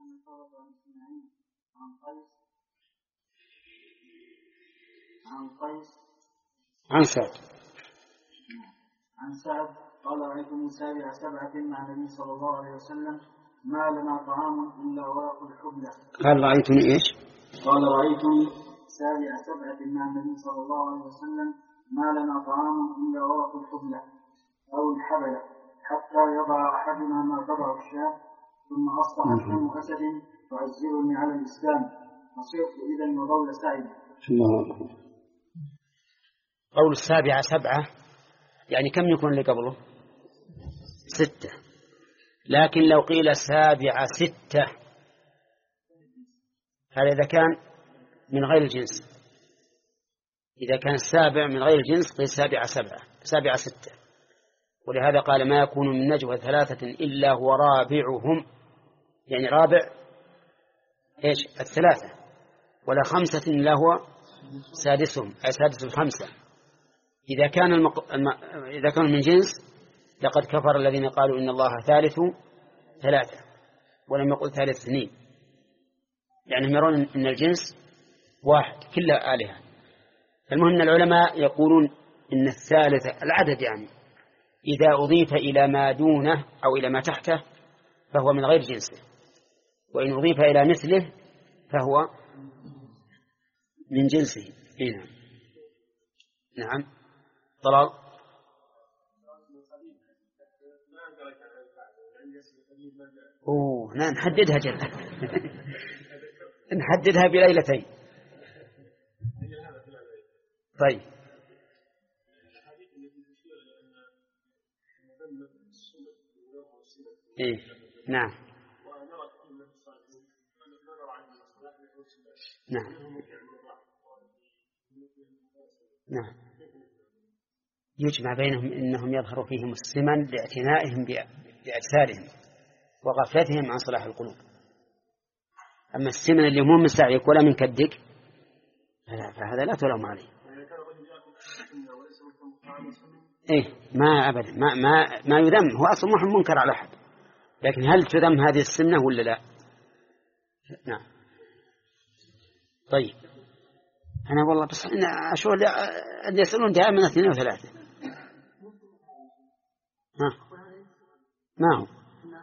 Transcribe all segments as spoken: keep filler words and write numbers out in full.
عن قيس عن سعد عن سعد قال رأيت من سابع سبعة مع النبي صلى الله عليه وسلم ما لنا طعام إلا ورق الحبلة. قال رأيتني إيش؟ قال رأيتني سابع سبعة مع النبي صلى الله عليه وسلم ما لنا طعام إلا ورق الحبلة أو الحبلة حتى يضع أحدنا ما تضع الشاة ثم أصبح دم أسد وعزرني على الإسلام وصرت إذا وضول سعيد. قول السابعة سبعة يعني كم يكون اللي قبله؟ ستة. لكن لو قيل سابعة ستة هذا إذا كان من غير الجنس. إذا كان السابع من غير الجنس قيل سابعة سبعة سابعة ستة. ولهذا قال ما يكون من نجوى ثلاثة إلا هو رابعهم، يعني رابع إيش الثلاثة، ولا خمسة إلا هو سادسهم أي سادس الخمسة. إذا كان المق... الم... إذا كان من جنس لقد كفر الذين قالوا إن الله ثالث ثلاثة ولم يقل ثالث اثنين، يعني يرون إن الجنس واحد كلها آلهة. المهم أن العلماء يقولون إن الثالث العدد يعني إذا أضيف إلى ما دونه أو إلى ما تحته فهو من غير جنسه، وإن أضيف إلى مثله فهو من جنسه. هنا نعم طلال. أوه نعم نحددها جدا نحددها بليلتين. طيب إيه نعم نعم نعم يجمع بينهم إنهم يظهر فيهم السمن لاعتنائهم بأجسادهم وغفلتهم عن صلاح القلوب. أما السمن اللي مو من سعيك ولا من كدك فهذا لا تلوم عليه. إيه ما أبدا ما ما ما يذم، هو أصلا محن منكر على أحد، لكن هل تذم هذه السمنة ولا لا؟ نعم. طيب أنا والله بس أنا أشوف اللي يسألون دائما اثنين وثلاثة. ها ما هو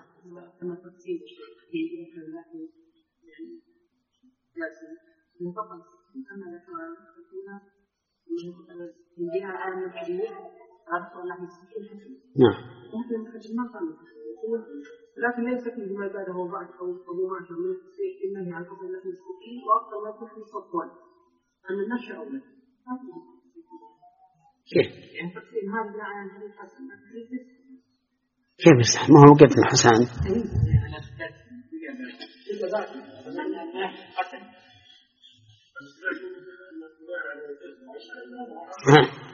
نعم. لكن ليس فيه ما زاده بعد أو أبو معشر من التسويق إنه عن فضل اللحم السكين وأكثر ما تحمي الصفوان أن النشأ أولا. كيف؟ يعني تقسيم هذا لا عن حديث حسن كيف بس ما هو قد الحسن. ها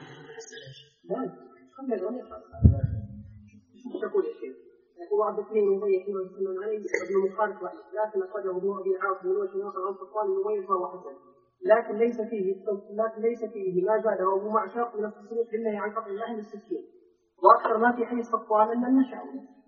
تقول الشيخ يقول عبد الكريم المبيح ويسلم عليه ابن مخالف رأيه، لكن أخرجه ابن أبي عاصم من وجه ناصر عن صفوان المميز وهو حسن، لكن ليس فيه لكن ليس فيه ما زاده أبو معشر من التصريح بالله عن قطع اللحم السكين، وأكثر ما في حديث صفوان أن النشأ.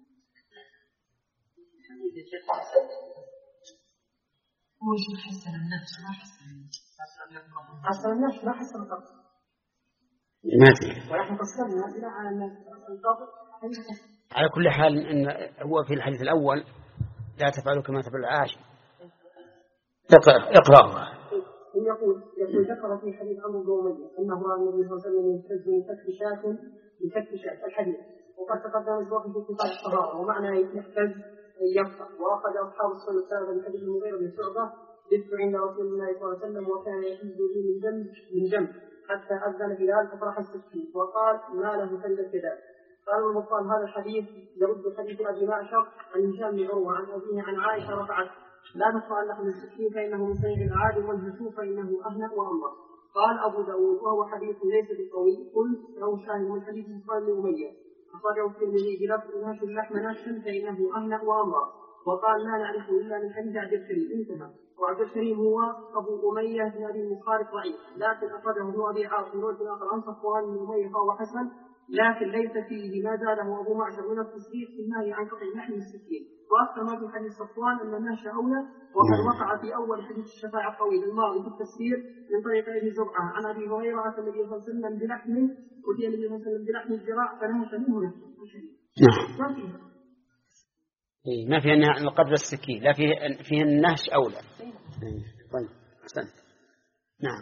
هو شو حسن النفس ما حسن حسن النفس ما حسن القبض ما أدري. ونحن قصرنا بناء على النفس القبض. على كل حال إن هو في الحديث الأول لا تفعلوا كما تفعل العاشر. اقرأ اقرأ. يقول يقول ذكر في حديث عمرو بن أمية أنه رأى النبي صلى الله عليه وسلم يهتز من كف شاة من كف شاة الحديث، وقد تقدم الوقت في كتاب الطهارة ومعنى يهتز يفرح. وأخذ أصحاب السنة السابقة من حديث المغيرة بن شعبة جئت عند رسول الله صلى الله عليه وسلم وكان يهز لي من جنب من جنب حتى أذن بلال ففرح السكين وقال ما له كيد الكذاب. قال المطال هذا الحديث يرد حديث أبي معشر عن هشام بن عروة عن أبيه عن عائشة رفعت لا نقرأ لحم السكين فإنه من سيد العادل والهشوم فإنه أهنأ وأمر. قال أبو داود وهو حديث ليس بقوي قل له شاهد من حديث صفوان بن أمية أخرجه الترمذي بلفظ نهش اللحم نهشا فإنه أهنأ وأمر. وقال لا نعرفه إلا من حديث عبد الكريم انتهى. وعبد الكريم هو أبو أمية بن أبي المخالف ضعيف، لكن أخرجه ابن أبي عاصم من وجه آخر عن صفوان بن أمية فهو حسن لكن ليس فيه ما زاده أبو معشر من التصريح في النهي عن قطع لحم السكين. وأكثر ما في حديث صفوان أن النهش أولى، وقد وقع في أول حديث الشفاعة الطويل الماضي في التفسير من طريق أبي زرعة عن أبي هريرة أتى النبي صلى الله عليه وسلم بلحم أتي النبي صلى الله عليه وسلم بلحم الذراع فنهش منه نهشا. نعم. ما فيه. إيه ما فيه أنها قدر السكين، لا فيه فيه النهش أولى. إيه. طيب أحسنت. نعم.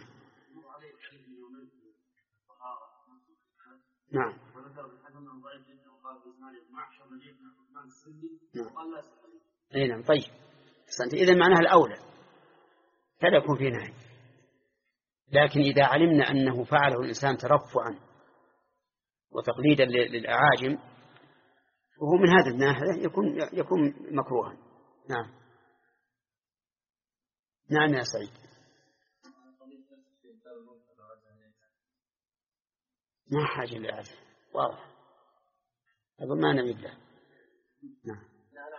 نعم. اي نعم. طيب أحسنت. إذا معناها الأولى فلا يكون فيه نهي، لكن إذا علمنا أنه فعله الإنسان ترفعا وتقليدا للأعاجم وهو من هذا الناحية يكون يكون مكروها. نعم. نعم يا سعيد. ما حاجة لهذا واضح، أقول ما نبي له. نعم.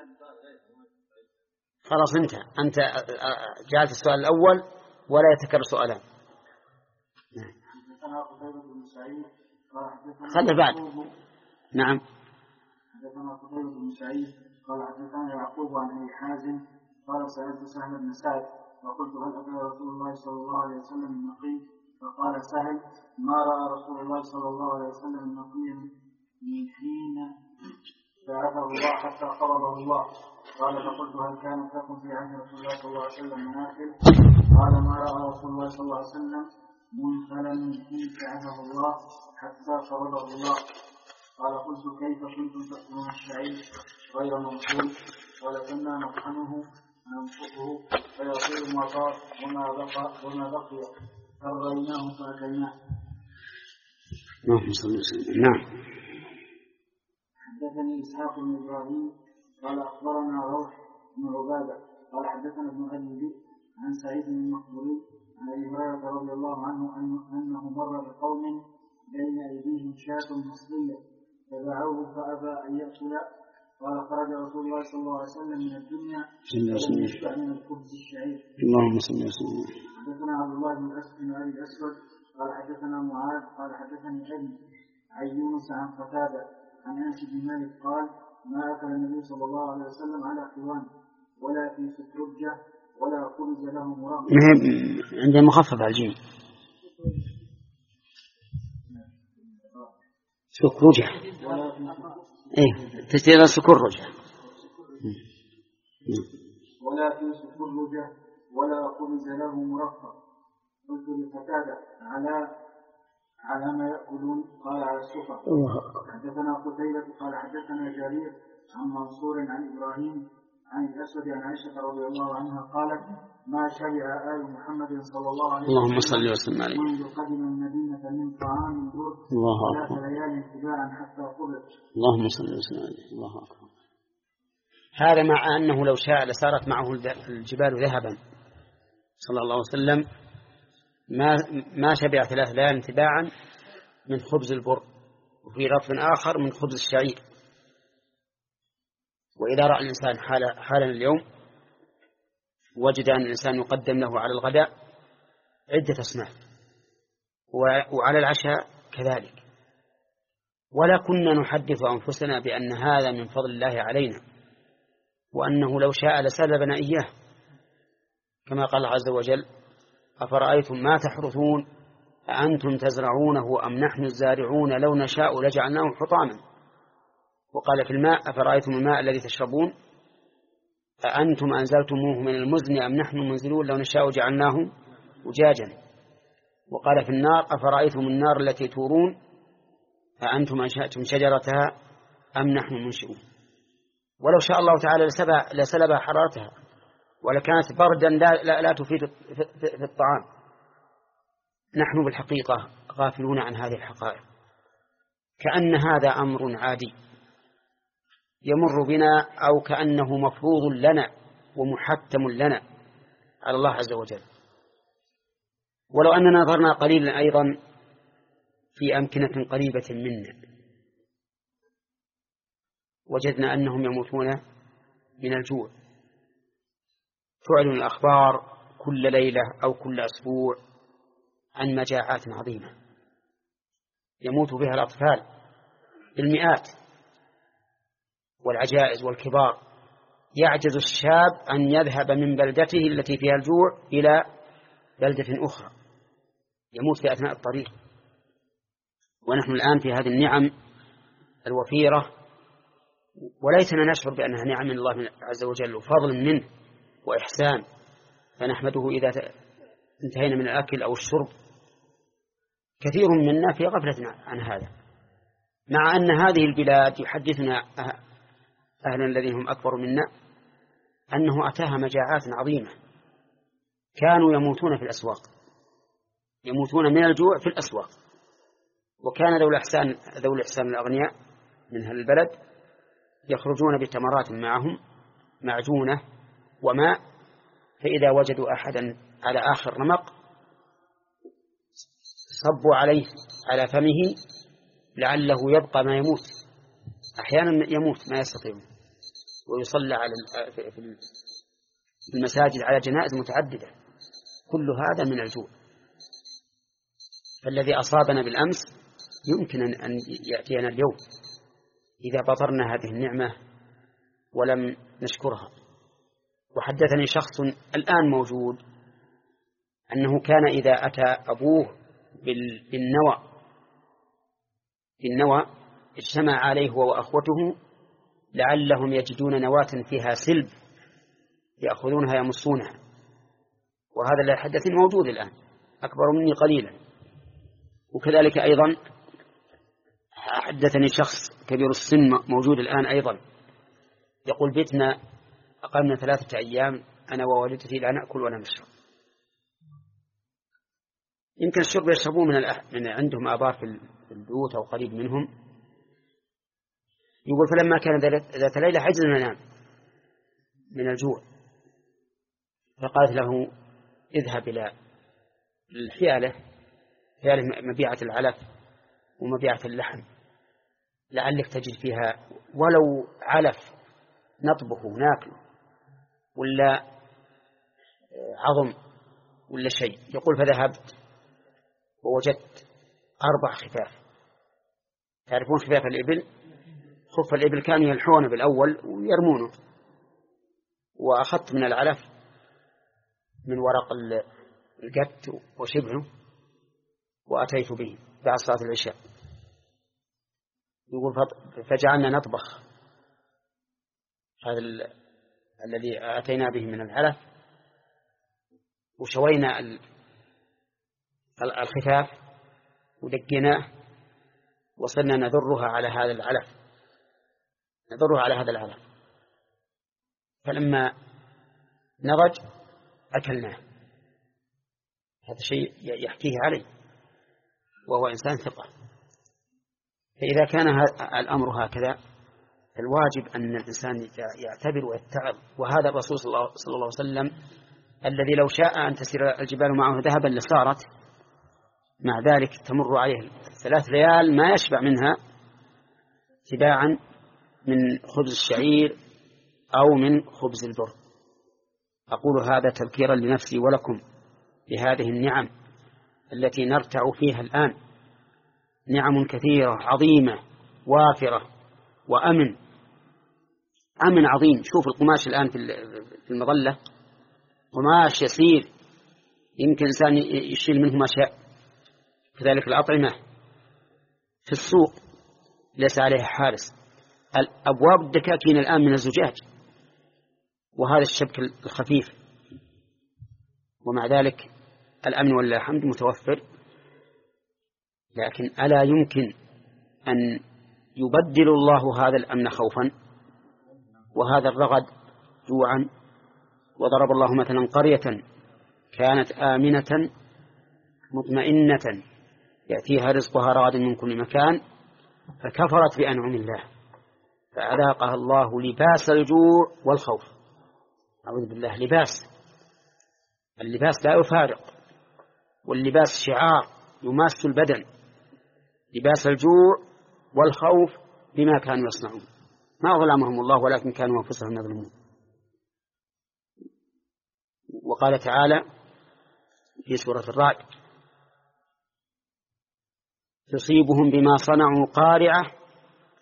خلاص انتهى. أنت جعلت السؤال الأول ولا يتكرر سؤالان. نعم. خلي بعد. نعم. حدثنا قتيبة بن سعيد قال حدثنا يعقوب عن أبي حازم قال سألت سهل بن سعد وقلت هل أتى رسول الله صلى الله عليه وسلم النقي؟ فقال سهل ما رأى رسول الله صلى الله عليه وسلم النقي من حين بعثه الله حتى قبضه الله. قال فقلت هل كانت لكم في عهد رسول الله صلى الله عليه وسلم مناخل؟ قال ما رأى رسول الله صلى الله عليه وسلم منخلا من حين بعثه الله حتى قبضه الله. قال قلت كيف كنتم تأكلون الشعير غير منخول؟ قال كنا نطحنه ننفخه فيصير ما طار وما بقى وما بقي فريناه فأكلناه. نعم. حدثني إسحاق بن إبراهيم قال أخبرنا روح بن عبادة قال حدثنا ابن أبي عن سعيد بن المقبوري عن أبي هريرة رضي الله عنه أنه مر بقوم بين أيديهم شاة مصلية فدعوه فأبى أن يأكل. قال خرج رسول الله صلى الله عليه وسلم من الدنيا فلم يشبع من الخبز الشعير. اللهم صل وسلم. حدثنا عبد الله بن الأسود بن أبي الأسود قال حدثنا معاذ قال حدثني أبي عن يونس عن قتادة عن أنس بن مالك قال ما أكل النبي صلى الله عليه وسلم على حيوان ولا في سكرجة ولا خبز له مرام. عندما مخفف على الجيم سكرجة. إيه تشتري سكرجة. ولا في سكرجة ولا خبز له مرفق. قلت لقتادة على على ما يأكلون؟ قال على السفر. حدثنا قتيبة قال حدثنا جرير عن منصور عن إبراهيم عن الأسود عن عائشة رضي الله عنها قالت ما شبع آل محمد صلى الله عليه وسلم اللهم صل وسلم عليه منذ قدم المدينة من طعام برد ثلاث ليال تباعا حتى قبض. اللهم صل وسلم عليه. الله أكبر. هذا مع أنه لو شاء لصارت معه الجبال ذهبا صلى الله عليه وسلم ما ما شبع ثلاث ليال تباعا من خبز البر، وفي لفظ آخر من خبز الشعير. وإذا رأى الإنسان حال حالا اليوم وجد أن الإنسان يقدم له على الغداء عدة أصناف وعلى العشاء كذلك، ولا كنا نحدث أنفسنا بأن هذا من فضل الله علينا وأنه لو شاء لسلبنا إياه، كما قال عز وجل أفرأيتم ما تحرثون أأنتم تزرعونه أم نحن الزارعون لو نشاء لجعلناه حطاما. وقال في الماء أفرأيتم الماء الذي تشربون أأنتم أنزلتموه من المزن أم نحن المنزلون لو نشاء جعلناه أجاجا. وقال في النار أفرأيتم النار التي تورون أأنتم أنشأتم شجرتها أم نحن المنشئون. ولو شاء الله تعالى لسلب حرارتها ولكانت بردا لا, لا, لا تفيد في الطعام. نحن بالحقيقة غافلون عن هذه الحقائق، كأن هذا أمر عادي يمر بنا أو كأنه مفروض لنا ومحتم لنا على الله عز وجل. ولو أننا نظرنا قليلا أيضا في أمكنة قريبة منا وجدنا أنهم يموتون من الجوع. تعلن الأخبار كل ليلة أو كل أسبوع عن مجاعات عظيمة يموت بها الأطفال بالمئات والعجائز والكبار، يعجز الشاب أن يذهب من بلدته التي فيها الجوع إلى بلدة أخرى، يموت في أثناء الطريق. ونحن الآن في هذه النعم الوفيرة، وليسنا نشعر بأنها نعم من الله عز وجل وفضل منه وإحسان، فنحمده إذا انتهينا من الأكل أو الشرب. كثير منا في غفلة عن هذا، مع أن هذه البلاد يحدثنا أهلا الذين هم أكبر منا أنه أتاها مجاعات عظيمة، كانوا يموتون في الأسواق، يموتون من الجوع في الأسواق. وكان ذو الإحسان ذو الإحسان الأغنياء من هذا البلد يخرجون بتمرات معهم معجونة وماء، فإذا وجدوا أحدا على آخر رمق صبوا عليه على فمه لعله يبقى ما يموت، أحيانا يموت ما يستطيعون، ويصلى على في المساجد على جنائز متعددة. كل هذا من الجوع. فالذي أصابنا بالأمس يمكن أن يأتينا اليوم إذا بطرنا هذه النعمة ولم نشكرها. وحدثني شخص الآن موجود أنه كان إذا أتى أبوه بالنوى بالنوى اجتمع عليه هو وأخوته لعلهم يجدون نواة فيها سلب يأخذونها يمصونها. وهذا لا يحدثني موجود الآن، أكبر مني قليلا. وكذلك أيضا حدثني شخص كبير السن موجود الآن أيضا يقول بيتنا أقمنا ثلاثة أيام أنا ووالدتي لا نأكل ولا نشرب. يمكن الشرب يشربون من, من عندهم آبار في البيوت أو قريب منهم. يقول فلما كان ذات ليلة عجزنا ننام من الجوع، فقالت له اذهب إلى الحيالة، حيالة مبيعة العلف ومبيعة اللحم، لعلك تجد فيها ولو علف نطبخه ناكله ولا عظم ولا شيء. يقول فذهبت ووجدت أربع خفاف. تعرفون خفاف الإبل؟ خف الإبل كانوا يلحون بالأول ويرمونه، وأخذت من العلف من ورق القت وشبهه وأتيت به بعد صلاة العشاء. يقول فجعلنا نطبخ هذا الذي أتينا به من العلف، وشوينا الخفاف ودقناه وصلنا نذرها على هذا العلف نذرها على هذا العلف فلما نضج أكلناه. هذا شيء يحكيه علي وهو إنسان ثقة. فإذا كان الأمر هكذا الواجب أن الإنسان يعتبر ويتعظ. وهذا الرسول صلى الله عليه وسلم الذي لو شاء أن تسير الجبال معه ذهبا لصارت، مع ذلك تمر عليه ثلاث ليال ما يشبع منها تباعا من خبز الشعير أو من خبز البر. أقول هذا تذكيرا لنفسي ولكم بهذه النعم التي نرتع فيها الآن، نعم كثيرة عظيمة وافرة وأمن أمن عظيم. شوف القماش الآن في المظلة قماش يسير يمكن إنسان يشيل منه ما شاء. كذلك الأطعمة في السوق ليس عليها حارس. أبواب الدكاكين الآن من الزجاج وهذا الشبك الخفيف، ومع ذلك الأمن والله الحمد متوفر. لكن ألا يمكن أن يبدل الله هذا الأمن خوفا وهذا الرغد جوعا؟ وضرب الله مثلا قرية كانت آمنة مطمئنة يأتيها رزقها رغد من كل مكان فكفرت بأنعم الله فأذاقها الله لباس الجوع والخوف. أعوذ بالله. لباس اللباس لا يفارق، واللباس شعار يماس البدن. لباس الجوع والخوف بما كانوا يصنعون، ما ظلمهم الله ولكن كانوا أنفسهم يظلمون. وقال تعالى في سورة الرعد تصيبهم بما صنعوا قارعة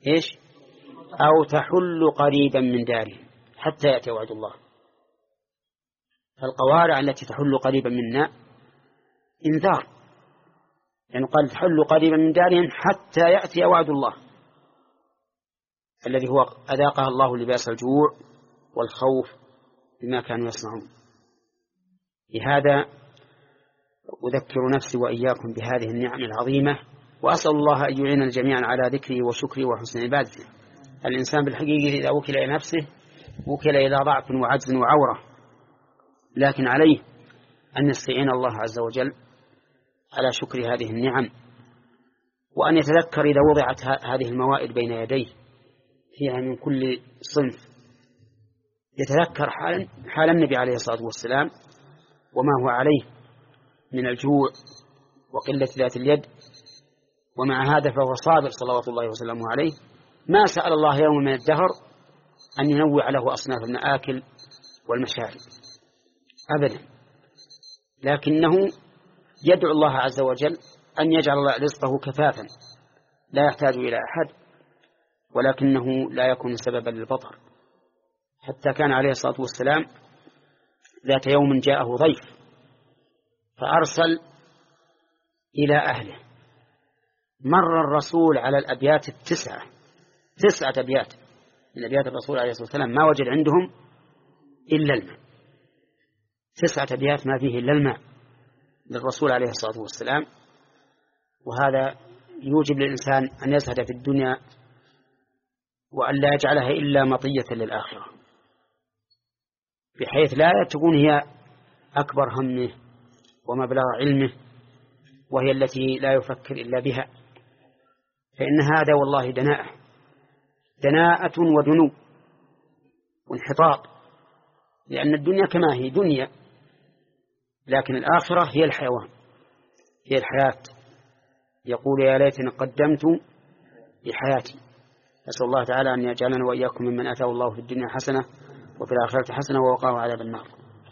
إيش؟ أو تحل قريبا من داره حتى يأتي وعد الله. فالقوارع التي تحل قريبا منا إنذار، يعني قال تحل قريبا من دارهم حتى يأتي وعد الله الذي هو أذاقها الله لباس الجوع والخوف بما كانوا يصنعون. لهذا أذكر نفسي وإياكم بهذه النعم العظيمة، وأسأل الله أن يعين الجميع على ذكره وشكره وحسن عبادته. الإنسان بالحقيقة إذا وكل إلى نفسه وكل إلى ضعف وعجز وعورة، لكن عليه أن يستعين الله عز وجل على شكر هذه النعم، وأن يتذكر إذا وضعت هذه الموائد بين يديه فيها من كل صنف، يتذكر حال, حال النبي عليه الصلاة والسلام وما هو عليه من الجوع وقلة ذات اليد، ومع هذا فهو صابر صلوات الله وسلامه عليه، ما سأل الله يوم من الدهر أن ينوع له أصناف المآكل والمشارب أبدا، لكنه يدعو الله عز وجل أن يجعل رزقه كفافا لا يحتاج إلى أحد، ولكنه لا يكون سببا للبطر. حتى كان عليه الصلاة والسلام ذات يوم جاءه ضيف فأرسل إلى أهله، مر الرسول على الأبيات التسعة تسعة أبيات من أبيات الرسول عليه الصلاة والسلام ما وجد عندهم إلا الماء، تسعة أبيات ما فيه إلا الماء للرسول عليه الصلاة والسلام. وهذا يوجب للإنسان أن يزهد في الدنيا وأن لا يجعلها إلا مطية للآخرة، بحيث لا تكون هي أكبر همه ومبلغ علمه وهي التي لا يفكر إلا بها، فإن هذا والله دناءة دناءة ودنو وانحطاط، لأن الدنيا كما هي دنيا، لكن الآخرة هي الحيوان هي الحياة. يقول يا ليتني قدمت لحياتي. أسأل الله تعالى أن يجعلنا وإياكم ممن آتاه الله في الدنيا حسنة وفي الآخرة حسنة ووقاه عذاب النار.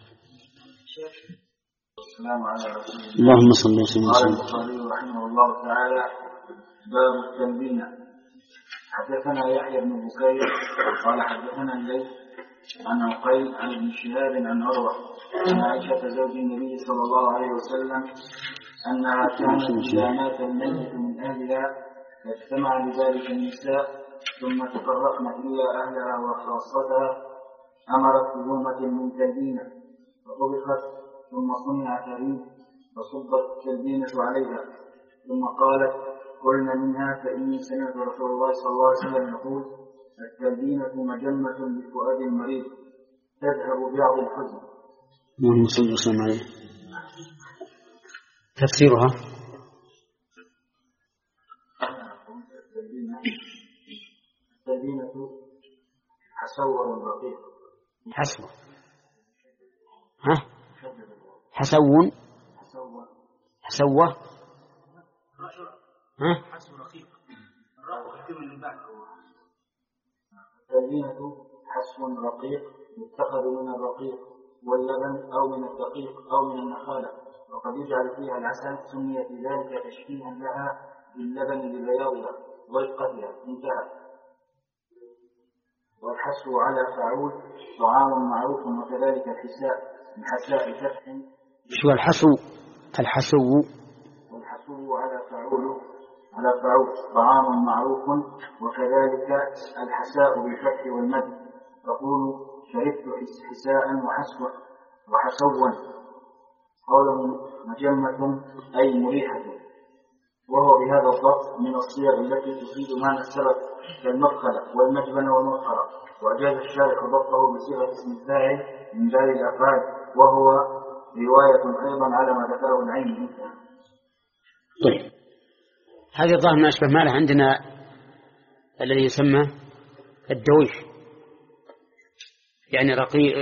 السلام على رسول الله. اللهم صل وسلم. قال البخاري رحمه الله تعالى: باب التلبين. حدثنا يحيى بن بكير قال حدثنا الليث عن عقيل عن ابن شهاب عن عروة عن عائشة زوج النبي صلى الله عليه وسلم أنها كانت إذا مات الميت من أهلها فاجتمع لذلك النساء ثم تفرقن إلى أهلها وخاصتها أمرت بهمة من تلبينة فطبخت ثم صنع تريد فصبت التلبينة عليها ثم قالت: قلنا منها فإني سمعت رسول الله صلى الله عليه وسلم يقول: التلبينة مجمة لفؤاد المريض تذهب بعض الحزن. اللهم صل وسلم عليه. تفسيرها: التلبينة حسور رقيق. حسو ها حسو حسوة ها التلبينة حسو رقيق يتخذ من الرقيق واللبن أو من الدقيق أو من النخالة، وقد يجعل فيها العسل، سميت ذلك تشبيها لها باللبن لبياضها ورقتها. انتهى. والحسو على فعول طعام معروف، وكذلك الحساء من حساء فتح. شو الحسو؟ الحسو والحسو على فعول على فعول طعام معروف، وكذلك الحساء بالفتح والمد. تقول: شربت حساء وحسوا وحسوا. قوله مجمة أي مريحة، وهو بهذا الضبط من الصيغ التي تفيد معنى السبب كالمدخل والمجبن والمدخرة، وأجاز الشارح ضبطه بصيغة اسم الفاعل من باب الأفعال، وهو رواية أيضا على ما ذكره العين. طيب، هذه الظاهر ما أشبه ما له عندنا الذي يسمى الدويش، يعني رقيق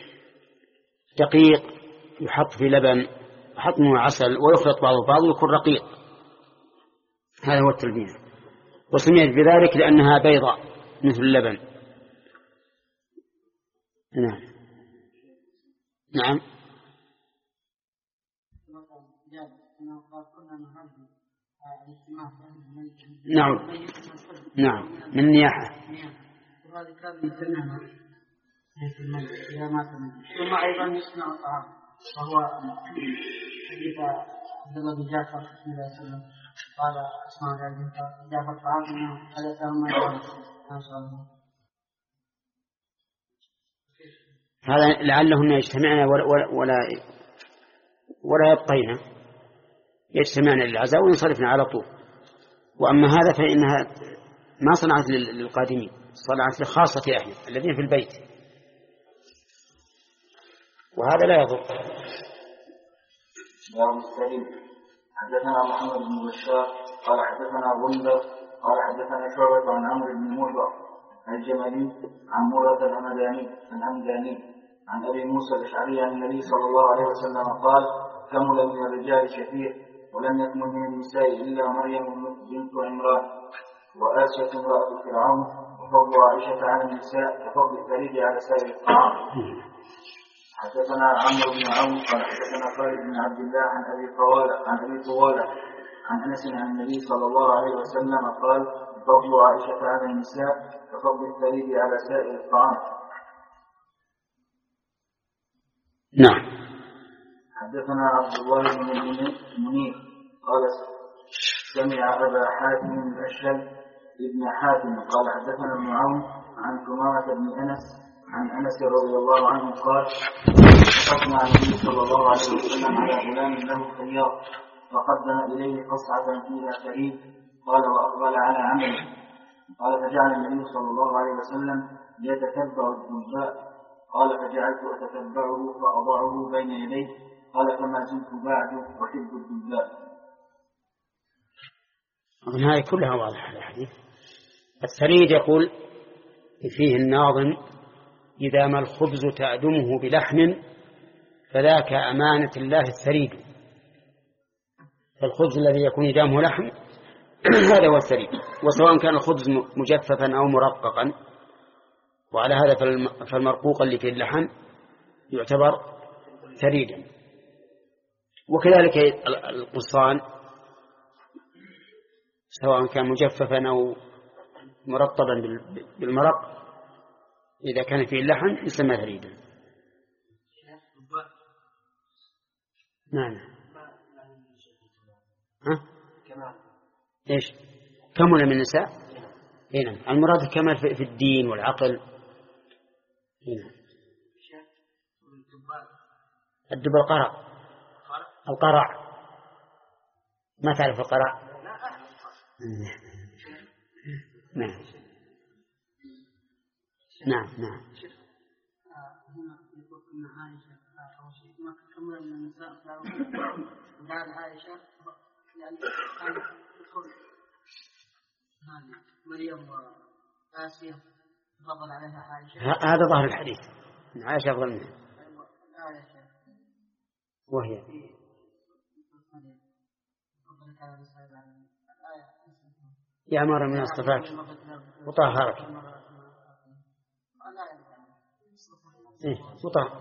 دقيق يحط في لبن يحط منه عسل ويخلط بعضه بعض ويكون رقيق، هذا هو التلبين. وسميت بذلك لأنها بيضاء مثل اللبن. نعم نعم نعم نعم من النياحة. وهذا كان يسمعنا في الميت إذا مات الميت. ثم أيضا يصنع الطعام وهو حديث عبد الله بن جعفر صلى الله عليه وسلم قال أسمع جعفر الطعام هذا كان ما يقال ما شاء الله. هذا لعلهن يجتمعن ولا ولا ولا يبقين، يجتمعن للعزاء وينصرفن على طول. وأما هذا فإنها ما صنعت للقادمين، صنعت لخاصة أهله الذين في البيت، وهذا لا يضر. باب السليم. حدثنا محمد بن بشار قال حدثنا غندر قال حدثنا شعبة عن عمرو بن مرة الجملي عن مرة الهمداني الهمداني عن أبي موسى الأشعري عن النبي صلى الله عليه وسلم قال: كمل من الرجال شفيع ولم يكمل من النساء إلا مريم بنت عمران وآسيا امرأة فرعون، وفضل عائشة على النساء كفضل الثريد على سائر الطعام. حدثنا عمرو بن عون قال حدثنا خالد بن عبد الله عن أبي طوالة عن أبي طوالة عن أنس عن النبي صلى الله عليه وسلم قال: فضل عائشة على النساء كفضل الثريد على سائر الطعام. نعم. حدثنا عبد الله بن منير قال سمع أبا حاتم الأشهل ابن حاتم قال حدثنا ابن عون عن ثمامة بن أنس عن أنس رضي الله عنه قال: قدم النبي صلى الله عليه وسلم على غلام له خياط فقدم إليه قصعة فيها ثريد قال: وأقبل على عمله. قال: فجعل النبي صلى الله عليه وسلم يتتبع الدباء قال: فجعلت أتتبعه فأضعه بين يديه قال: فما زلت بعد أحب الدباء. هذه كلها واضحة الحديث. الثريد يقول فيه الناظم: إذا ما الخبز تأدمه بلحم فذاك أمانة الله الثريد. فالخبز الذي يكون يدامه لحم هذا هو الثريد، وسواء كان الخبز مجففا أو مرققا، وعلى هذا فالمرقوق اللي في اللحم يعتبر ثريدا. وكذلك القصان سواء كان مجففا أو مرطبا بالمرق إذا كان فيه اللحم يسمى ثريدا. نعم. ها؟ إيش؟ كمل من النساء؟ هنا المراد كمل في الدين والعقل. هنا الدب القرع. القرع ما تعرف القرع؟ نعم نعم نعم. هنا يقول إن عائشة أو شيء ما كمل من النساء وبعد عائشة يعني كان يدخل هذه مريم وآسيا فضل عليها عائشة. هذا ظاهر الحديث، عائشة أفضل منها. وهي يأمر من اصطفاك وطهرك. إيه وطهر.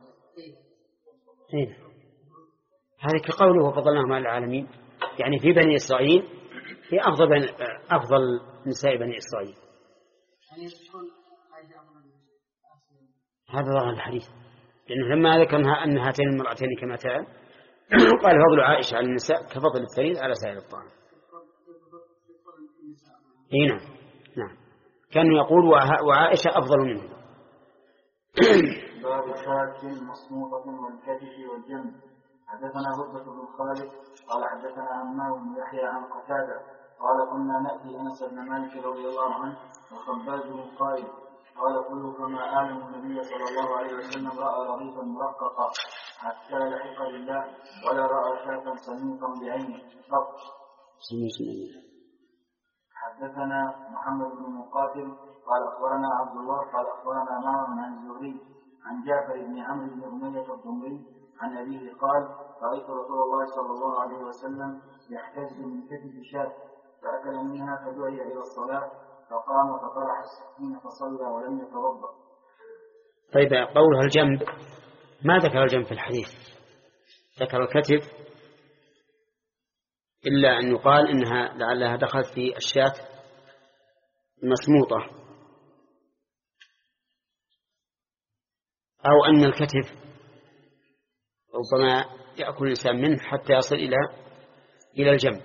إيه هذه كقوله وفضلناهم على العالمين، يعني في بني إسرائيل هي أفضل بني أفضل نساء بني إسرائيل. هذا ظاهر الحديث، لأنه لما ذكرنا أن هاتين المرأتين كمتان قال فضل عائشة على النساء كفضل الثريد على سائر الطعام. إيه نعم نعم. كان يقول وعائشة أفضل منه. باب شاة مصنوطة والكتف والجنب. حدثنا هدبة بن خالد قال حدثنا عمار بن يحيى عن قتادة قال: كنا نأتي أنس بن مالك رضي الله عنه وخباز بن قائد قال: قلوا فما آمن النبي صلى الله عليه وسلم رأى رغيفا مرققا حتى لحق لله ولا رأى شاة سميقا بعينه قط. حدثنا محمد بن مقاتل قال أخبرنا عبد الله قال أخبرنا معمر عن الزهري عن جعفر بن عمرو بن أمية الضمري عن أبيه قال: رأيت رسول الله صلى الله عليه وسلم يحتز من كتف شاة فأكل منها فدعي إلى الصلاة فقام فطرح السكين فصلى ولم يتوضأ. طيب قولها الجنب ما ذكر الجنب في الحديث، ذكر الكتف إلا أن يقال إنها لعلها دخلت في الشاة المسموطة، أو أن الكتف ربما يأكل الإنسان منه حتى يصل إلى إلى الجنب.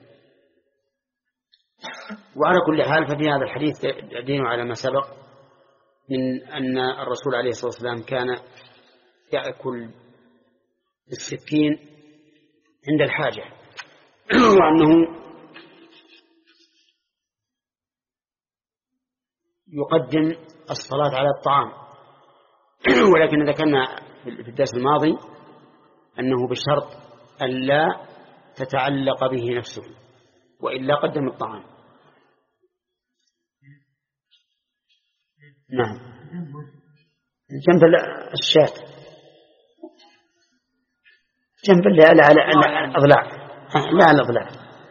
وعلى كل حال ففي هذا الحديث دين على ما سبق من أن الرسول عليه الصلاة والسلام كان يأكل بالسكين عند الحاجة، وأنه يقدم الصلاة على الطعام. ولكن ذكرنا في الدرس الماضي أنه بشرط أن لا تتعلق به نفسه، وإلا قدم الطعام. نعم، جنب الشاة، جنب اللي على على الأضلاع، لا على الأضلاع.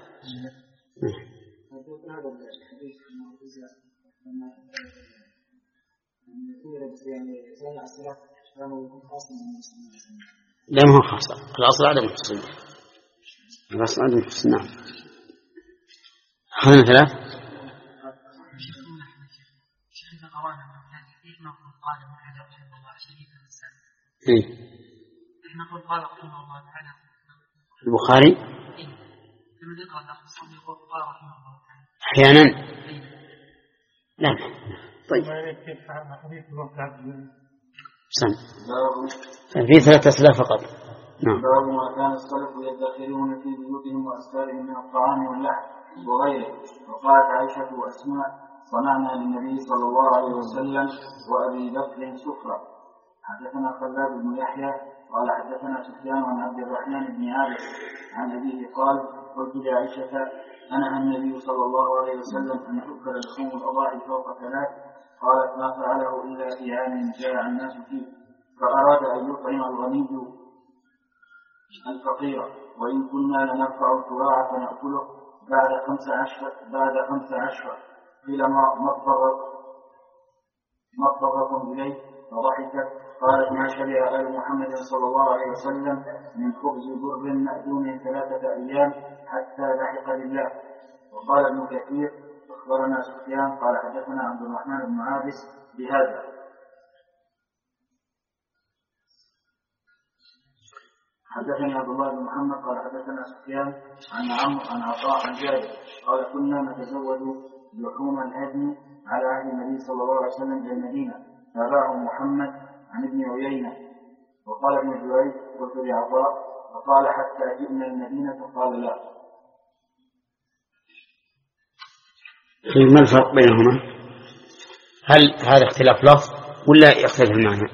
لا ما هو خاصة، الأصل عدم الحصول، الأصل عدم الحصول. نعم. أخذنا ثلاث. إيه. البخاري أحيانا. لا. طيب. سم. في ثلاثة أسئلة فقط. نعم. باب ما كان السلف يدخرون في بيوتهم وأسفارهم من الطعام واللحم وغيره. وقالت عائشة وأسماء: صنعنا للنبي صلى الله عليه وسلم وأبي بكر سفرة. حدثنا خلاد بن يحيى قال حدثنا سفيان عن عبد الرحمن بن عابس عن أبيه قال: قلت لعائشة: أنهى النبي صلى الله عليه وسلم أن تؤكل لحوم الأضاحي فوق ثلاث؟ قالت: ما فعله إلا في عام جاع الناس فيه، فأراد أن يطعم الغني الفقير، وإن كنا لنرفع الكراع فنأكله بعد خمس عشر بعد خمس عشر قيل: ما اضطركم إليه؟ فضحكت. قالت: ما شبع آل محمد صلى الله عليه وسلم من خبز بر مأدوم ثلاثة أيام حتى لحق بالله. وقال ابن كثير: أخبرنا سفيان قال حدثنا عبد الرحمن بن عابس بهذا. حدثني عبد الله بن محمد قال حدثنا سفيان عن عمرو عن عطاء عن جابر قال: كنا نتزود لحوم الهدم على عهد النبي صلى الله عليه وسلم إلى المدينة، تابعه محمد عن ابن عيينة. وقال ابن جريج: قلت لعطاء: فقال: حتى جئنا المدينة؟ قال: لا. ما الفرق بينهما؟ هل هذا اختلاف لفظ ولا يختلف المعنى؟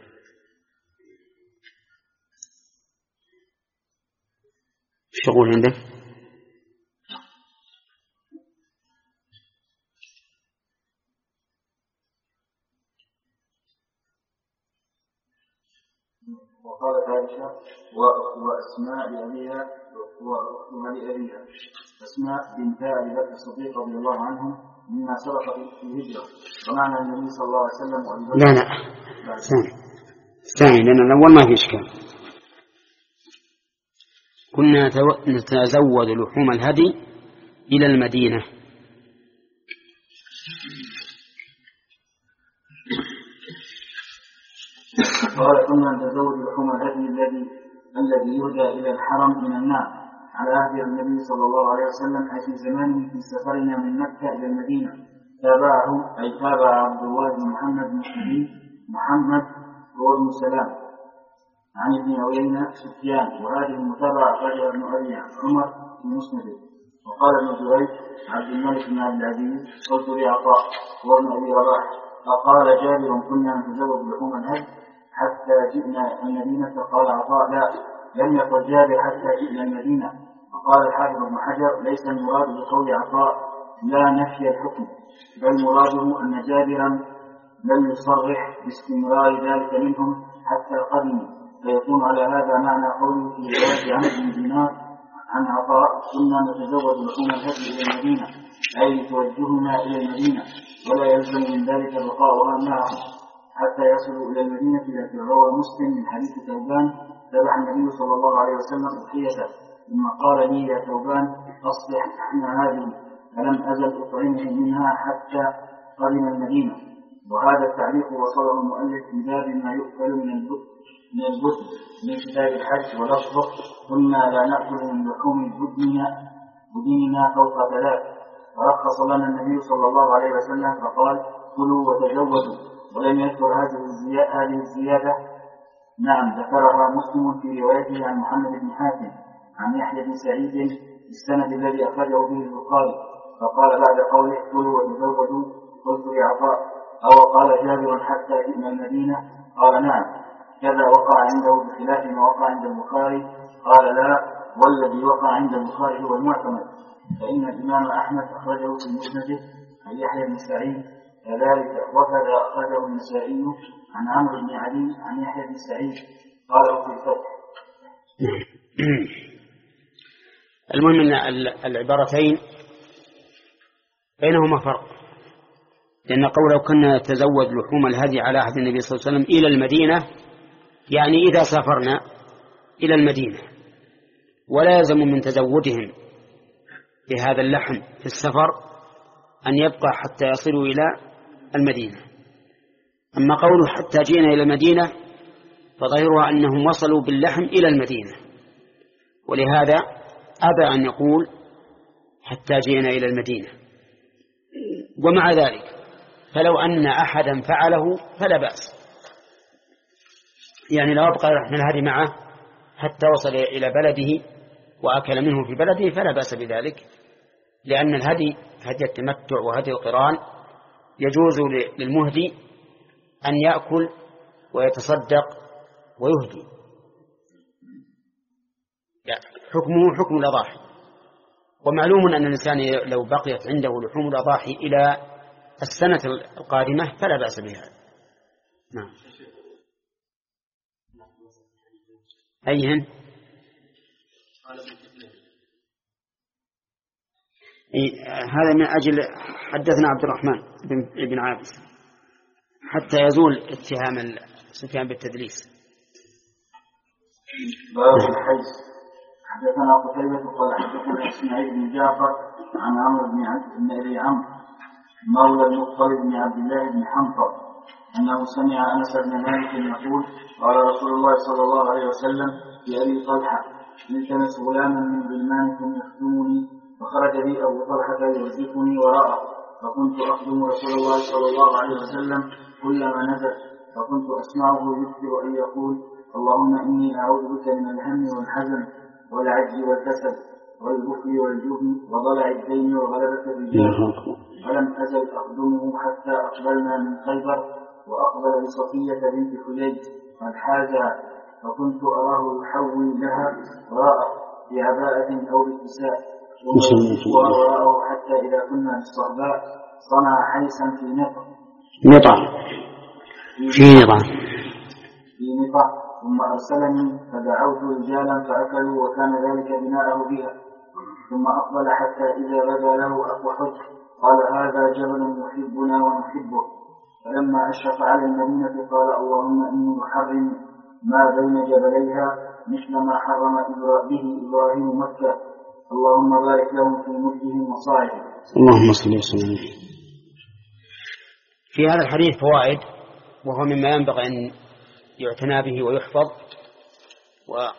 ايش تقول عندك؟ وقالت عائشة: وأسماء لأبيها وأختها لأبيها. أسماء بنت أبي بكر الصديق رضي الله عنه مما سبق في الهجرة، ومعنى النبي صلى الله عليه وسلم وأبي بكر. لا لا ثاني ثاني لأن الأول ما في إشكال. كنا نتزود لحوم الهدي إلى المدينة. قال: كنا نتزود لحوم الهدي الذي الذي يهدى إلى الحرم من النار على عهد النبي صلى الله عليه وسلم، أي في زمانه في سفرنا من مكة إلى المدينة. تابعه أي تابع عبد الله بن محمد بن حبيب محمد هو ابن سلام عن ابن عيينة سفيان، وهذه المتابعة أخرجها ابن أبي عمر في مسنده. وقال ابن جريج: عبد الملك بن عبد العزيز قلت لعطاء وابن أبي رباح: فقال جابر: كنا نتزوج لحوم الهدي حتى جئنا المدينة؟ قال عطاء: لا، لم يقل جابر حتى جئنا المدينة. وقال الحافظ ابن حجر: ليس المراد بقول عطاء لا نفي الحكم، بل مراده أن جابرا لم يصرح باستمرار ذلك منهم حتى قدموا، فيكون على هذا معنى قوله في رواية عمرو بن دينار عن عطاء: كنا نتزوج لحوم الهدي إلى المدينة، أي توجهنا إلى المدينة، ولا يلزم من ذلك بقاؤها معهم حتى يصلوا إلى المدينة. التي روى مسلم من حديث ثوبان: ذبح النبي صلى الله عليه وسلم أضحيته ثم قال لي يا ثوبان أصلح نحن هذه، فلم أزل أطعمه منها حتى قدم المدينة. وهذا التعليق وصله المؤلف في باب ما يؤكل من البدن من البدن من كتاب الحج، ولفظه كنا لا نأكل من لحوم بدننا بديننا فوق ثلاث. فرخص لنا النبي صلى الله عليه وسلم فقال كلوا وتزودوا، ولم يذكر هذه الزيادة, هذه الزيادة نعم ذكرها مسلم في روايته عن محمد بن حاتم عن يحيى بن سعيد بالسند الذي أخرجه به البخاري، فقال بعد قوله كلوا وتزودوا قلت لعطاء أو قال جابر حتى جئنا المدينة؟ قال نعم، كذا وقع عنده بخلاف ما وقع عند البخاري. قال لا، والذي وقع عند البخاري هو المعتمد، فإن الإمام أحمد أخرجه في مسنده عن يحيى بن سعيد كذلك، وكذا أخرجه النسائي عن عمرو بن علي عن يحيى بن سعيد قاله في الفتح. المهم أن العبارتين بينهما فرق، لأن قوله كنا نتزود لحوم الهدي على عهد النبي صلى الله عليه وسلم إلى المدينة يعني إذا سافرنا إلى المدينة، ولا يلزم من تزودهم بهذا اللحم في السفر أن يبقى حتى يصلوا إلى المدينة. أما قوله حتى جئنا إلى المدينة فظاهرها أنهم وصلوا باللحم إلى المدينة، ولهذا أبى أن يقول حتى جئنا إلى المدينة. ومع ذلك فلو أن أحدا فعله فلا بأس، يعني لو أبقى لحم الهدي معه حتى وصل إلى بلده وأكل منه في بلده فلا بأس بذلك، لأن الهدي هدي التمتع وهدي القران يجوز للمهدي أن يأكل ويتصدق ويهدي، يعني حكمه حكم الأضاحي. ومعلوم أن الإنسان لو بقيت عنده لحوم الأضاحي إلى السنة القادمة فلا بأس بها. نعم. أيهن؟ إيه هذا من أجل حدثنا عبد الرحمن بن بن عابس حتى يزول اتهام سفيان بالتدليس. باب الحج. حدثنا قتيبة قال حدثنا اسماعيل بن جعفر عن عمرو بن عبد بن عمرو مولى المطلب بن عبد الله بن حنطب أنه سمع أنس بن مالك يقول قال رسول الله صلى الله عليه وسلم لأبي طلحة التمس غلاما من غلمانكم يخدمني، فخرج بي أبو طلحة يرزقني وراءه، فكنت أخدم رسول الله صلى الله عليه وسلم كلما نزل، فكنت أسمعه يكثر أن يقول اللهم إني أعوذ بك من الهم والحزن والعجز والكسل والبخل والجبن وضلع الدين وغلبة الرجال، فلم أزل أخدمه حتى أقبلنا من خيبر، وأقبل بصفية بنت حليج قد حازها، فكنت أراه يحول لها وراءه بعباءة أو بالكساء وراءه حتى إذا كنا بالصهباء صنع حيسا في نطع نطع في نطع في نطع ثم أرسلني فدعوت رجالا فأكلوا وكان ذلك بناءه بها، ثم أقبل حتى إذا بدا له أخو حج قال هذا جبل يحبنا ونحبه، فلما أشرف على المدينة قال اللهم إني أحرم ما بين جبليها مثل ما حرم به إبراهيم مكة، اللهم بارك لهم في ملكهم وصاعهم. اللهم صل وسلم. في هذا الحديث فوائد، وهو مما ينبغي أن يعتنى به ويحفظ. ومن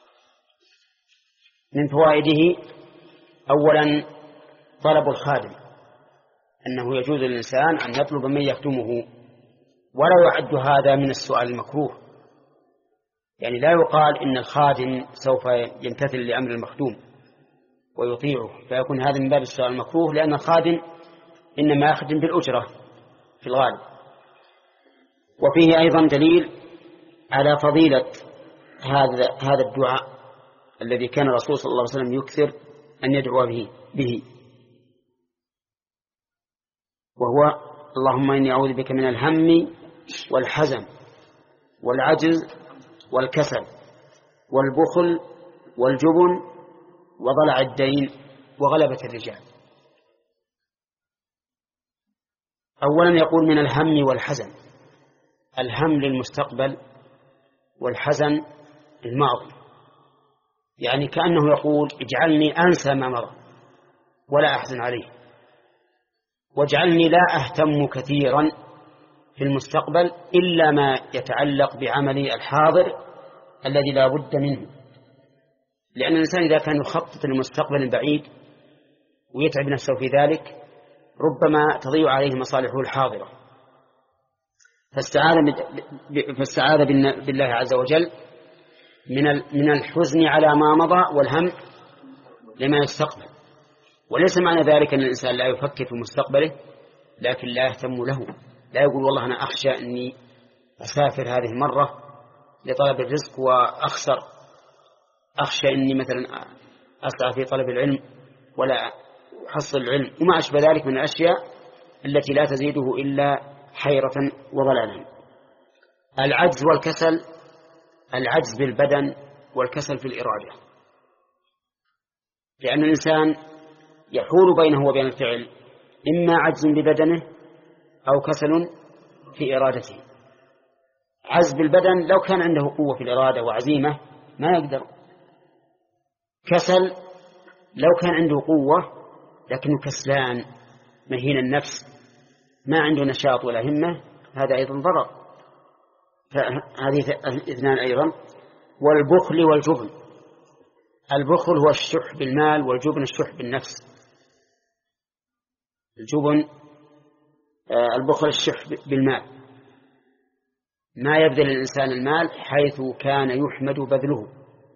فوائده أولا طلب الخادم، أنه يجوز للإنسان أن يطلب من يخدمه، ولا يعد هذا من السؤال المكروه، يعني لا يقال إن الخادم سوف يمتثل لأمر المخدوم ويطيعه فيكون هذا من باب السؤال المكروه، لأن الخادم إنما يخدم بالأجرة في الغالب. وفيه أيضا دليل على فضيلة هذا هذا الدعاء الذي كان الرسول صلى الله عليه وسلم يكثر أن يدعو به, به وهو اللهم إني أعوذ بك من الهم والحزن والعجز والكسل والبخل والجبن وضلع الدين وغلبة الرجال. أولا يقول من الهم والحزن، الهم للمستقبل والحزن للماضي، يعني كأنه يقول اجعلني أنسى ما مضى ولا أحزن عليه، واجعلني لا أهتم كثيرا في المستقبل إلا ما يتعلق بعملي الحاضر الذي لا بد منه. لأن الإنسان إذا كان يخطط لمستقبل بعيد ويتعب نفسه في ذلك ربما تضيع عليه مصالحه الحاضرة. فاستعاذ فاستعاذ بالله عز وجل من من الحزن على ما مضى والهم لما يستقبل. وليس معنى ذلك أن الإنسان لا يفكر في مستقبله لكن لا يهتم له، لا يقول والله أنا أخشى أني أسافر هذه المرة لطلب الرزق وأخسر، أخشى أني مثلا أسعى في طلب العلم ولا أحصل العلم وما أشبه ذلك من الأشياء التي لا تزيده إلا حيرة وضلالا. العجز والكسل، العجز بالبدن والكسل في الإرادة، لأن الإنسان يحول بينه وبين الفعل إما عجز ببدنه أو كسل في إرادته. عجز بالبدن لو كان عنده قوة في الإرادة وعزيمة ما يقدر. كسل لو كان عنده قوة لكنه كسلان مهين النفس ما عنده نشاط ولا همة، هذا أيضا ضرر. فهذه الاثنان أيضا. والبخل والجبن، البخل هو الشح بالمال والجبن الشح بالنفس. الجبن البخل الشح بالمال، ما يبذل الإنسان المال حيث كان يحمد بذله.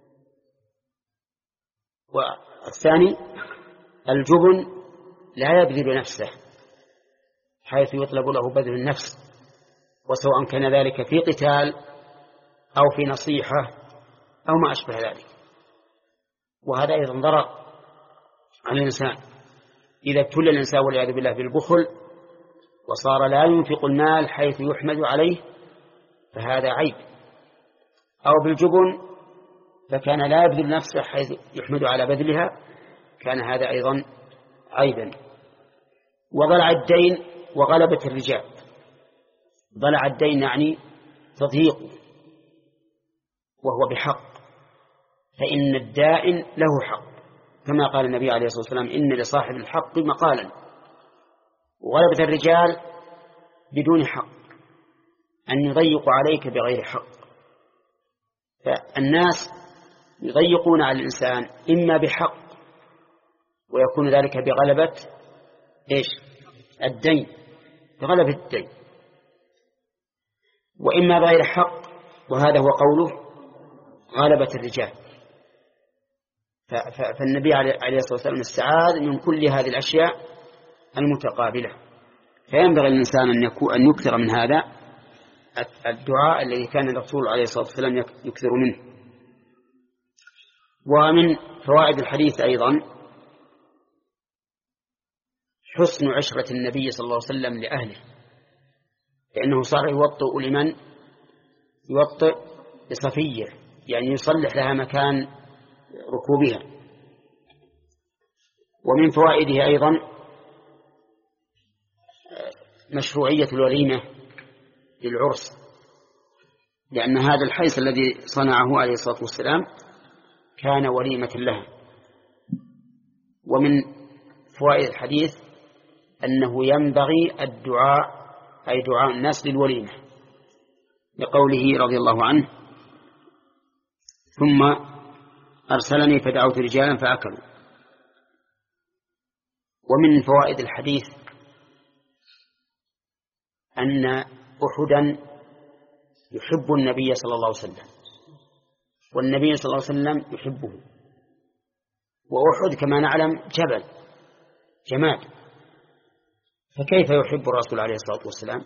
والثاني الجبن لا يبذل نفسه حيث يطلب له بذل النفس، وسواء كان ذلك في قتال أو في نصيحة أو ما أشبه ذلك. وهذا أيضا ضرر على الإنسان إذا ابتلي الإنسان والعياذ بالله بالبخل وصار لا ينفق المال حيث يحمد عليه فهذا عيب، أو بالجبن فكان لا يبذل نفسه حيث يحمد على بذلها كان هذا أيضا عيبا. وضلع الدين وغلبة الرجال، ضلع الدين يعني تضييق وهو بحق، فإن الدائن له حق كما قال النبي عليه الصلاة والسلام إن لصاحب الحق مقالا. وغلبة الرجال بدون حق، أن يضيقوا عليك بغير حق. فالناس يضيقون على الإنسان إما بحق ويكون ذلك بغلبة إيش؟ الدين، بغلبة الدين، وإما بغير حق وهذا هو قوله غلبة الرجال. فالنبي عليه الصلاة والسلام استعاذ من كل هذه الأشياء المتقابلة. فينبغي الإنسان أن يكثر من هذا الدعاء الذي كان الرسول عليه الصلاة والسلام يكثر منه. ومن فوائد الحديث أيضا حسن عشرة النبي صلى الله عليه وسلم لأهله، لأنه صار يوطئ لمن يوطئ لصفية، يعني يصلح لها مكان ركوبها. ومن فوائده أيضا مشروعية الوليمة للعرس، لأن هذا الحيث الذي صنعه عليه الصلاة والسلام كان وليمة لها. ومن فوائد الحديث أنه ينبغي الدعاء أي دعاء الناس للوليمة، لقوله رضي الله عنه ثم أرسلني فدعوت رجالا فأكلوا. ومن فوائد الحديث أن أحدا يحب النبي صلى الله عليه وسلم والنبي صلى الله عليه وسلم يحبه. وأحد كما نعلم جبل جماد، فكيف يحب الرسول عليه الصلاة والسلام؟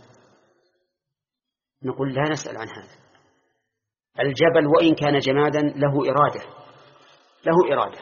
نقول لا نسأل عن هذا. الجبل وإن كان جمادا له إرادة، له إرادة،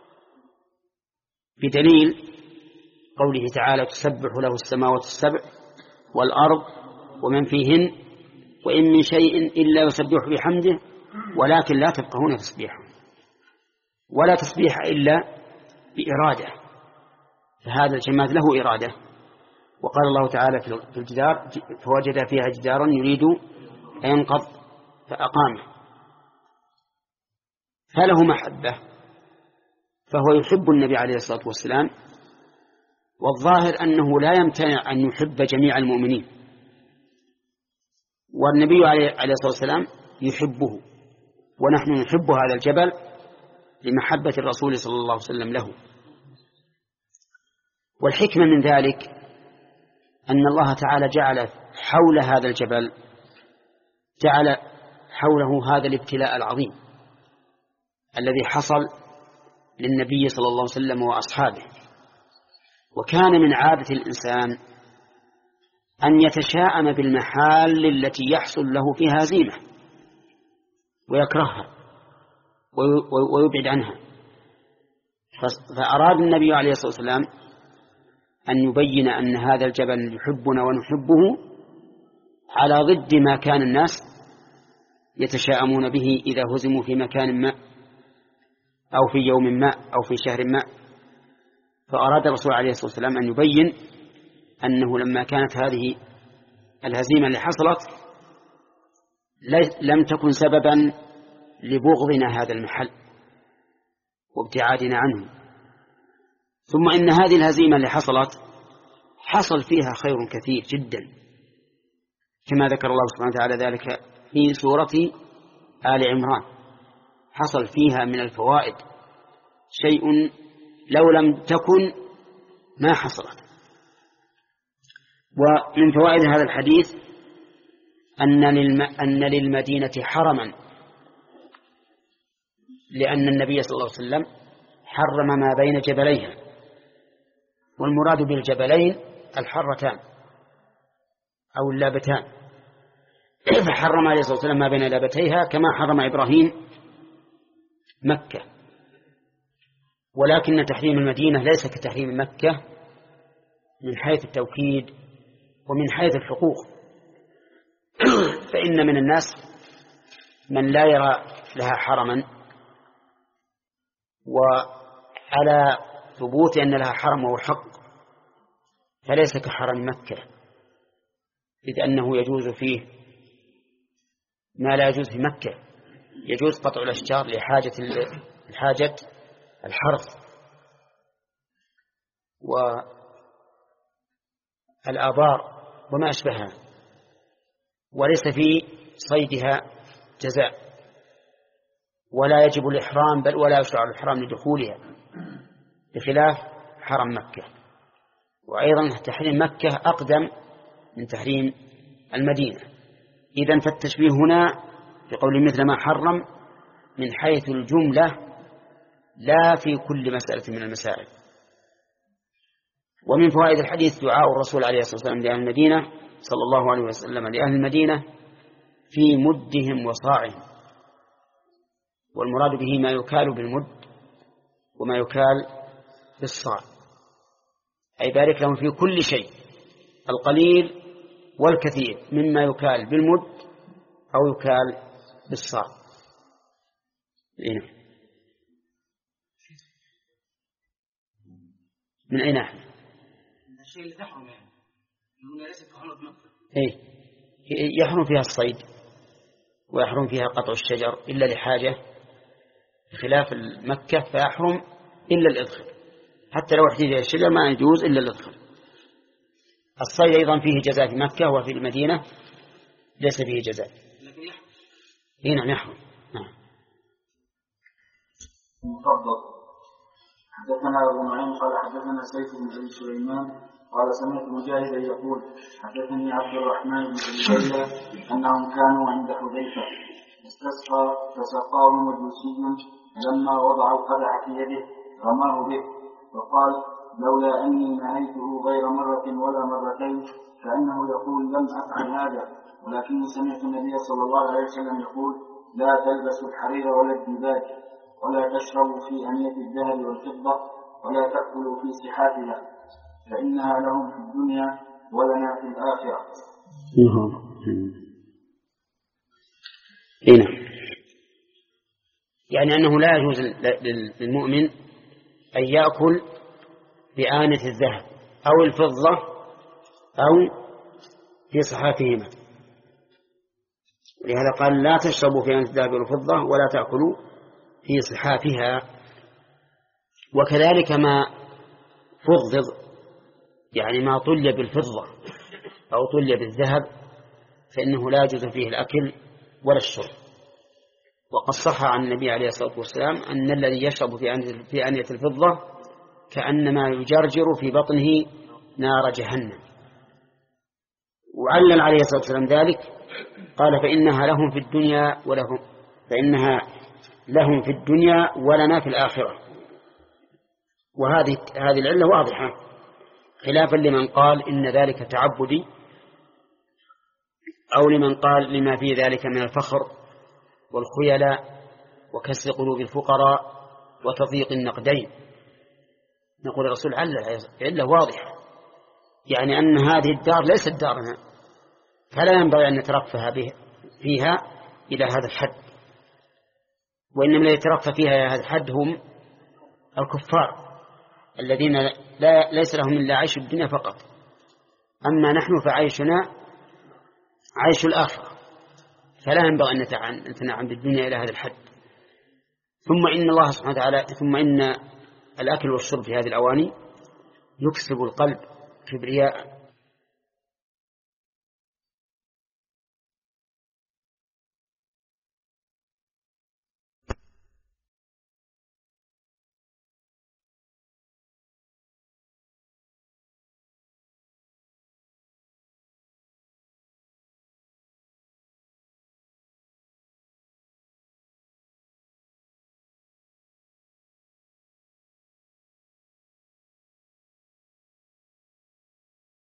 بدليل قوله تعالى تسبح له السماوات السبع والأرض ومن فيهن وإن من شيء إلا يسبح بحمده ولكن لا تفقهون تسبيحه. ولا تسبيح إلا بإرادة، فهذا الجماد له إرادة. وقال الله تعالى في الجدار فوجد فيها جدارا يريد أن ينقض فأقامه. فله محبة، فهو يحب النبي عليه الصلاة والسلام، والظاهر أنه لا يمتنع أن يحب جميع المؤمنين، والنبي عليه الصلاة والسلام يحبه، ونحن نحب هذا الجبل لمحبة الرسول صلى الله عليه وسلم له. والحكمة من ذلك أن الله تعالى جعل حول هذا الجبل جعل حوله هذا الابتلاء العظيم الذي حصل للنبي صلى الله عليه وسلم وأصحابه. وكان من عادة الإنسان أن يتشاءم بالمحال التي يحصل له فيها هزيمة ويكرهها ويبعد عنها، فأراد النبي عليه الصلاة والسلام أن يبين أن هذا الجبل يحبنا ونحبه على ضد ما كان الناس يتشاءمون به إذا هزموا في مكان ما أو في يوم ما أو في شهر ما. فأراد الرسول عليه الصلاة والسلام أن يبين أنه لما كانت هذه الهزيمة اللي حصلت لم تكن سببا لبغضنا هذا المحل وابتعادنا عنه، ثم إن هذه الهزيمة اللي حصلت حصل فيها خير كثير جدا، كما ذكر الله سبحانه وتعالى ذلك في سورة آل عمران. حصل فيها من الفوائد شيء لو لم تكن ما حصلت. ومن فوائد هذا الحديث أن, للم... أن للمدينة حرما، لأن النبي صلى الله عليه وسلم حرم ما بين جبليها، والمراد بالجبلين الحرتان أو اللابتان، فحرم عليه الصلاة والسلام ما بين لابتيها كما حرم إبراهيم مكة. ولكن تحريم المدينة ليس كتحريم مكة من حيث التوكيد ومن حيث الحقوق، فإن من الناس من لا يرى لها حرما، وعلى ثبوت أن لها حرم وهو حق فليس كحرم مكة، إذ أنه يجوز فيه ما لا يجوز في مكة. يجوز قطع الأشجار لحاجة الحاجة الحرث والآبار وما أشبهها، وليس في صيدها جزاء، ولا يجب الإحرام بل ولا يشرع الإحرام لدخولها، بخلاف حرم مكة. وأيضا تحريم مكة أقدم من تحريم المدينة. إذن فالتشبيه هنا بقول مثل ما حرم من حيث الجملة لا في كل مسألة من المسائل. ومن فوائد الحديث دعاء الرسول عليه الصلاة والسلام لأهل المدينة صلى الله عليه وسلم لأهل المدينة في مدهم وصاعهم، والمراد به ما يكال بالمد وما يكال بالصاع، أي بارك لهم في كل شيء القليل والكثير مما يكال بالمد أو يكال بالصاع. إيه؟ من أين نحن؟ الشيء اللي تحرم يعني ليست تحرم بمكة. إيه يحرم فيها الصيد ويحرم فيها قطع الشجر إلا لحاجة، بخلاف مكة فيحرم إلا الإذخر، حتى لو احتاج الشجر ما يجوز إلا الإذخر. الصيد أيضا فيه جزاء في مكة وفي المدينة ليس فيه جزاء. لكن يحرم. إيه نعم يحرم. نعم. مفضل. حدثنا أبو نعيم قال حدثنا سيف بن أبي سليمان قال سمعت مجاهدا يقول حدثني عبد الرحمن بن أبي أنهم كانوا عند حذيفة استسقى فسقاهم مجوسي، لما وضع القدح في يده رماه به وقال لولا أني نهيته غير مرة ولا مرتين فإنه يقول لم أفعل هذا، ولكني سمعت النبي صلى الله عليه وسلم يقول لا تلبسوا الحرير ولا الديباج ولا تشربوا في أنية الذهب والفضة ولا تأكلوا في سحاتها فإنها لهم في الدنيا ولنا في الآخرة. هنا يعني أنه لا يجوز للمؤمن أن يأكل بآنة الذهب أو الفضة أو في صحافهما، ولهذا قال لا تشربوا في آنة الذهب والفضة ولا تأكلوا في صحافها. وكذلك ما فضض يعني ما طلي بالفضة أو طلي بالذهب فإنه لا يجوز فيه الأكل ولا الشرب. وقد صح عن النبي عليه الصلاة والسلام أن الذي يشرب في آنية الفضة كأنما يجرجر في بطنه نار جهنم. وعلل عليه الصلاة والسلام ذلك قال فإنها لهم في الدنيا ولهم فإنها لهم في الدنيا ولنا في الآخرة. وهذه هذه العلة واضحة، خلافا لمن قال إن ذلك تعبدي، أو لمن قال لما في ذلك من الفخر والخيلاء وكسر قلوب الفقراء وتضييق النقدين. نقول الرسول علة واضحة، يعني أن هذه الدار ليست دارنا، فلا ينبغي أن نترفه فيها إلى هذا الحد، وإنما الذي يترفه فيها إلى هذا الحد هم الكفار الذين لا ليس لهم إلا عيش الدنيا فقط، أما نحن فعيشنا عيش الآخرة، فلا ينبغي أن نتنعم بالدنيا إلى هذا الحد. ثم إن الله سبحانه وتعالى ثم إن الأكل والشرب في هذه الأواني يكسب القلب كبرياء